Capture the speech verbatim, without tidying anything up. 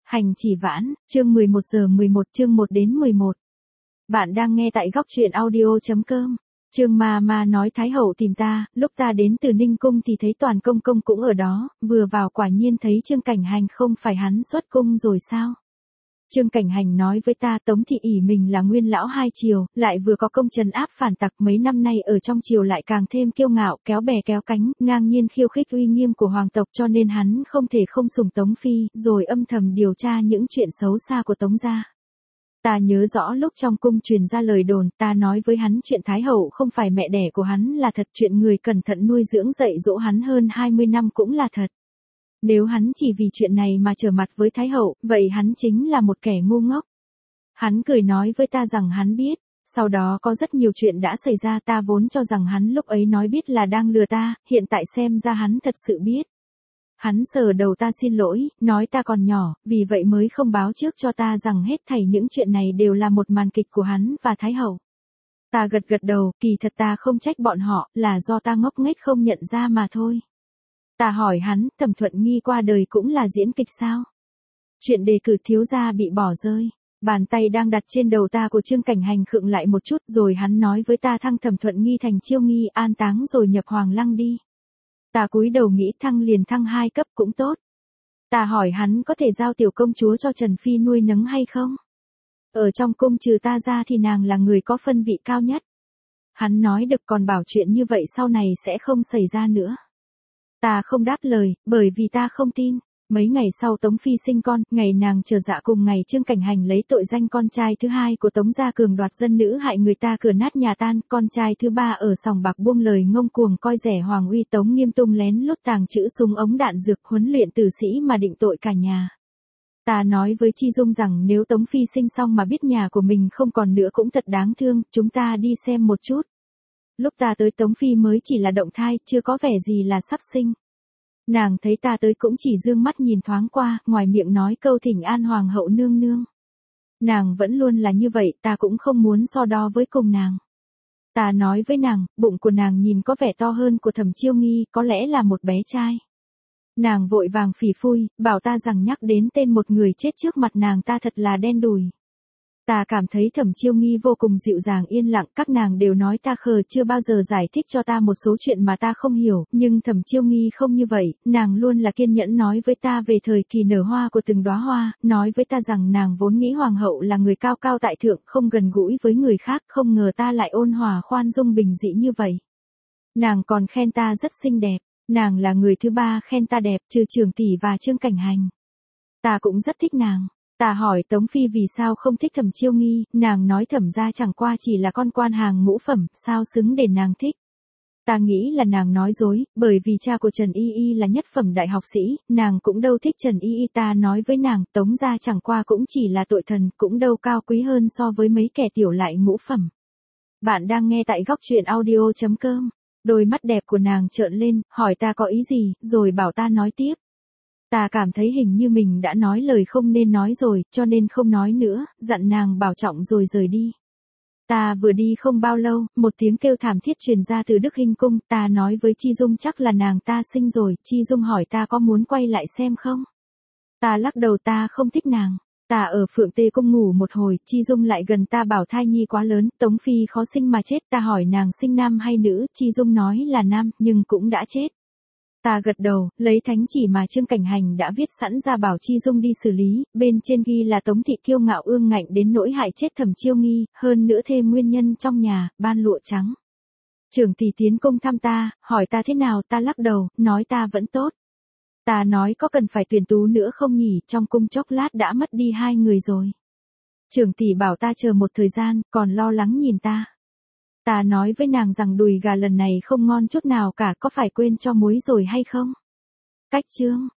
Hành chỉ vãn, chương mười một giờ mười một chương một đến mười một. Bạn đang nghe tại góc truyện audio.com. Trương ma ma nói Thái hậu tìm ta, lúc ta đến từ Ninh Cung thì thấy toàn công công cũng ở đó, vừa vào quả nhiên thấy Trương Cảnh Hành, không phải hắn xuất cung rồi sao? Trương Cảnh Hành nói với ta Tống thị ỷ mình là nguyên lão hai triều, lại vừa có công trấn áp phản tặc, mấy năm nay ở trong triều lại càng thêm kiêu ngạo, kéo bè kéo cánh, ngang nhiên khiêu khích uy nghiêm của hoàng tộc, cho nên hắn không thể không sủng Tống phi, rồi âm thầm điều tra những chuyện xấu xa của Tống gia. Ta nhớ rõ lúc trong cung truyền ra lời đồn, ta nói với hắn chuyện Thái hậu không phải mẹ đẻ của hắn là thật, chuyện người cẩn thận nuôi dưỡng dạy dỗ hắn hơn hai mươi năm cũng là thật. Nếu hắn chỉ vì chuyện này mà trở mặt với Thái hậu, vậy hắn chính là một kẻ ngu ngốc. Hắn cười nói với ta rằng hắn biết, sau đó có rất nhiều chuyện đã xảy ra, ta vốn cho rằng hắn lúc ấy nói biết là đang lừa ta, hiện tại xem ra hắn thật sự biết. Hắn sờ đầu ta xin lỗi, nói ta còn nhỏ, vì vậy mới không báo trước cho ta rằng hết thảy những chuyện này đều là một màn kịch của hắn và Thái hậu. Ta gật gật đầu, kỳ thật ta không trách bọn họ, là do ta ngốc nghếch không nhận ra mà thôi. Ta hỏi hắn, Thẩm Thuận Nghi qua đời cũng là diễn kịch sao? Chuyện đề cử thiếu gia bị bỏ rơi. Bàn tay đang đặt trên đầu ta của Trương Cảnh Hành khựng lại một chút, rồi hắn nói với ta thăng Thẩm Thuận Nghi thành Chiêu Nghi, an táng rồi nhập Hoàng Lăng đi. Ta cúi đầu nghĩ thăng liền thăng hai cấp cũng tốt. Ta hỏi hắn có thể giao tiểu công chúa cho Trần Phi nuôi nấng hay không? Ở trong cung trừ ta ra thì nàng là người có phân vị cao nhất. Hắn nói được, còn bảo chuyện như vậy sau này sẽ không xảy ra nữa. Ta không đáp lời, bởi vì ta không tin. Mấy ngày sau Tống Phi sinh con, ngày nàng chờ dạ cùng ngày Trương Cảnh Hành lấy tội danh con trai thứ hai của Tống gia cường đoạt dân nữ hại người ta cửa nát nhà tan, con trai thứ ba ở sòng bạc buông lời ngông cuồng coi rẻ hoàng uy Tống Nghiêm tung lén lút tàng trữ súng ống đạn dược, huấn luyện tử sĩ mà định tội cả nhà. Ta nói với Chi Dung rằng nếu Tống Phi sinh xong mà biết nhà của mình không còn nữa cũng thật đáng thương, chúng ta đi xem một chút. Lúc ta tới Tống Phi mới chỉ là động thai, chưa có vẻ gì là sắp sinh. Nàng thấy ta tới cũng chỉ dương mắt nhìn thoáng qua, ngoài miệng nói câu thỉnh an hoàng hậu nương nương. Nàng vẫn luôn là như vậy, ta cũng không muốn so đo với cùng nàng. Ta nói với nàng, bụng của nàng nhìn có vẻ to hơn của Thẩm Chiêu Nghi, có lẽ là một bé trai. Nàng vội vàng phỉ phui, bảo ta rằng nhắc đến tên một người chết trước mặt nàng ta thật là đen đủi. Ta cảm thấy Thẩm Chiêu Nghi vô cùng dịu dàng yên lặng, các nàng đều nói ta khờ, chưa bao giờ giải thích cho ta một số chuyện mà ta không hiểu, nhưng Thẩm Chiêu Nghi không như vậy, nàng luôn là kiên nhẫn nói với ta về thời kỳ nở hoa của từng đóa hoa, nói với ta rằng nàng vốn nghĩ hoàng hậu là người cao cao tại thượng, không gần gũi với người khác, không ngờ ta lại ôn hòa khoan dung bình dị như vậy. Nàng còn khen ta rất xinh đẹp, nàng là người thứ ba khen ta đẹp, trừ Trường tỷ và Trương Cảnh Hành. Ta cũng rất thích nàng. Ta hỏi Tống Phi vì sao không thích Thẩm Chiêu Nghi, nàng nói Thẩm gia chẳng qua chỉ là con quan hàng ngũ phẩm, sao xứng để nàng thích. Ta nghĩ là nàng nói dối, bởi vì cha của Trần Y Y là nhất phẩm đại học sĩ, nàng cũng đâu thích Trần Y Y. Ta nói với nàng, Tống gia chẳng qua cũng chỉ là tội thần, cũng đâu cao quý hơn so với mấy kẻ tiểu lại ngũ phẩm. Bạn đang nghe tại góc truyện audio.com. Đôi mắt đẹp của nàng trợn lên, hỏi ta có ý gì, rồi bảo ta nói tiếp. Ta cảm thấy hình như mình đã nói lời không nên nói rồi, cho nên không nói nữa, dặn nàng bảo trọng rồi rời đi. Ta vừa đi không bao lâu, một tiếng kêu thảm thiết truyền ra từ Đức Hinh Cung, ta nói với Chi Dung chắc là nàng ta sinh rồi, Chi Dung hỏi ta có muốn quay lại xem không? Ta lắc đầu, ta không thích nàng. Ta ở Phượng Tê Cung ngủ một hồi, Chi Dung lại gần ta bảo thai nhi quá lớn, Tống Phi khó sinh mà chết, ta hỏi nàng sinh nam hay nữ, Chi Dung nói là nam, nhưng cũng đã chết. Ta gật đầu, lấy thánh chỉ mà Trương Cảnh Hành đã viết sẵn ra bảo Chi Dung đi xử lý, bên trên ghi là Tống thị kiêu ngạo ương ngạnh đến nỗi hại chết Thẩm Chiêu Nghi, hơn nữa thêm nguyên nhân trong nhà, ban lụa trắng. Trưởng tỷ tiến cung thăm ta, hỏi ta thế nào, ta lắc đầu, nói ta vẫn tốt. Ta nói có cần phải tuyển tú nữa không nhỉ, trong cung chốc lát đã mất đi hai người rồi. Trưởng tỷ bảo ta chờ một thời gian, còn lo lắng nhìn ta. Ta nói với nàng rằng đùi gà lần này không ngon chút nào cả, có phải quên cho muối rồi hay không? Cách chương.